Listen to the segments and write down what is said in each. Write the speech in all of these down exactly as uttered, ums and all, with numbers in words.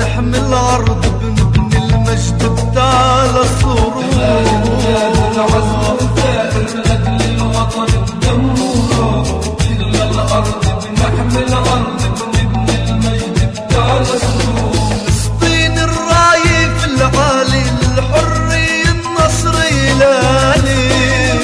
بنحمي الأرض بنبني المجد بتاع الصروح. العزم الثائر لأجل الوطن بدمه، كل الأرض بنحمي الأرض بنبني المجد بتاع الصروح. فلسطين الراية العالي الحرية النصر إلالي،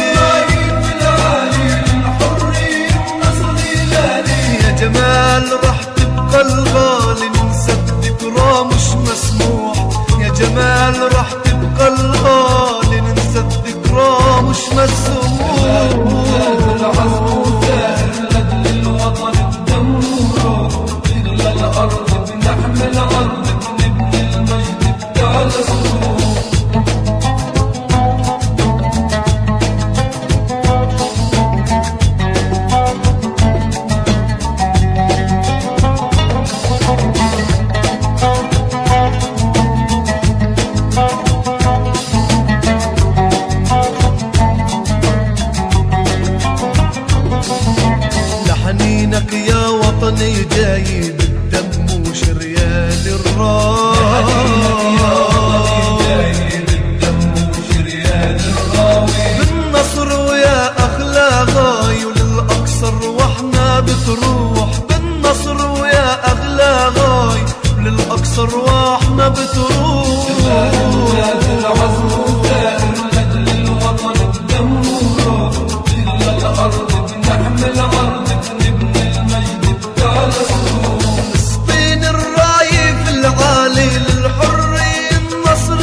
جمال رح تبقى الغالي ننسى الذكرى مش مسموح. يا جمال رح تبقى الغالي ننسى الذكرى مش مسموح. العزم الثائر لأجل الوطن بدمه، كل الأرض بنحمي الأرض بنبني المجد بتاع الصروح. حنينك يا وطني جاي بالدم وشريان الراوي، بالنصر ويا أغلى غاي وللأقصى رواحنا بتروح. بالنصر ويا أغلى غاي وللأقصى رواحنا بتروح. العزم الثائر لأجل الوطن بدمه، كل الأرض بنحمي الأرض بنبني المجد بتاع الصروح. فلسطين الراية العالي الحرية النصر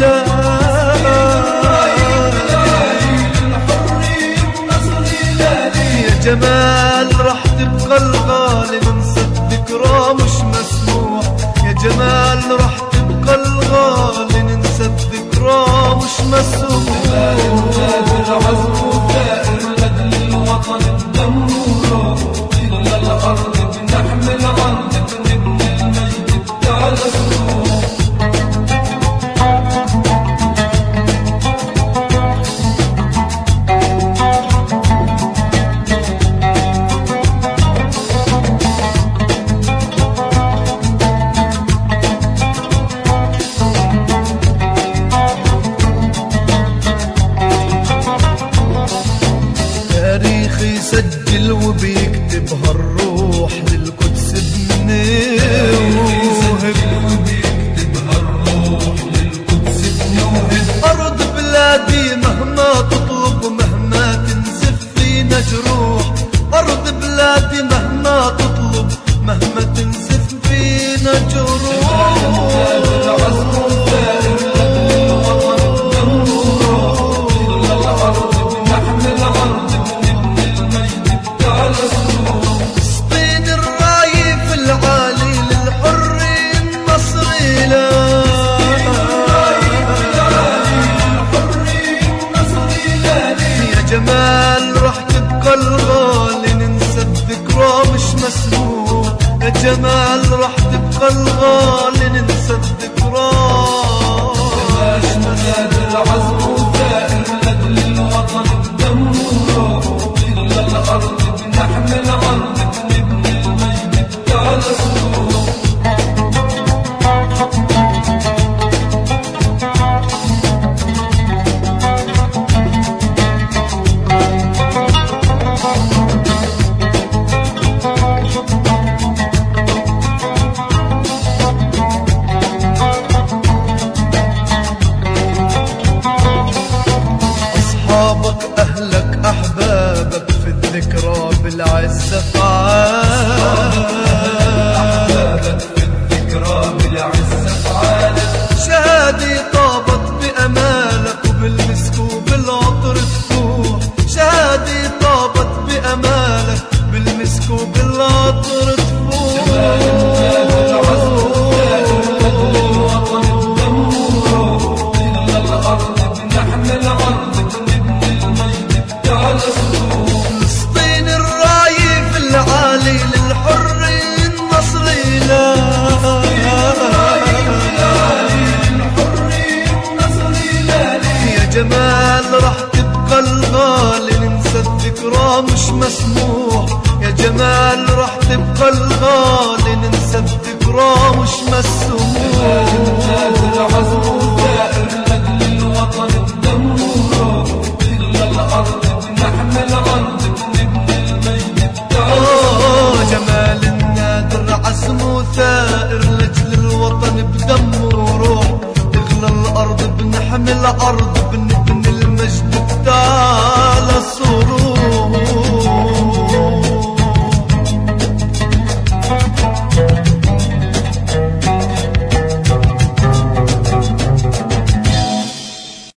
إلالي، يا جمال رح تبقى الغالي ننسى الذكرى مش مسموح. يا جمال رح تبقى الغالي ننسى الذكرى مش مسموح. العزم الثائر لأجل الوطن بدمه، كل الأرض بنحمي الأرض بنبني المجد بتاع الصروح. تاريخ يسجل وبيكتب هالروح للقدس بنوهب. أرض بلادي مهما تطلب مهما تنزف فينا جروح. أرض بلادي مهما تطلب مهما تنزف فينا جروح.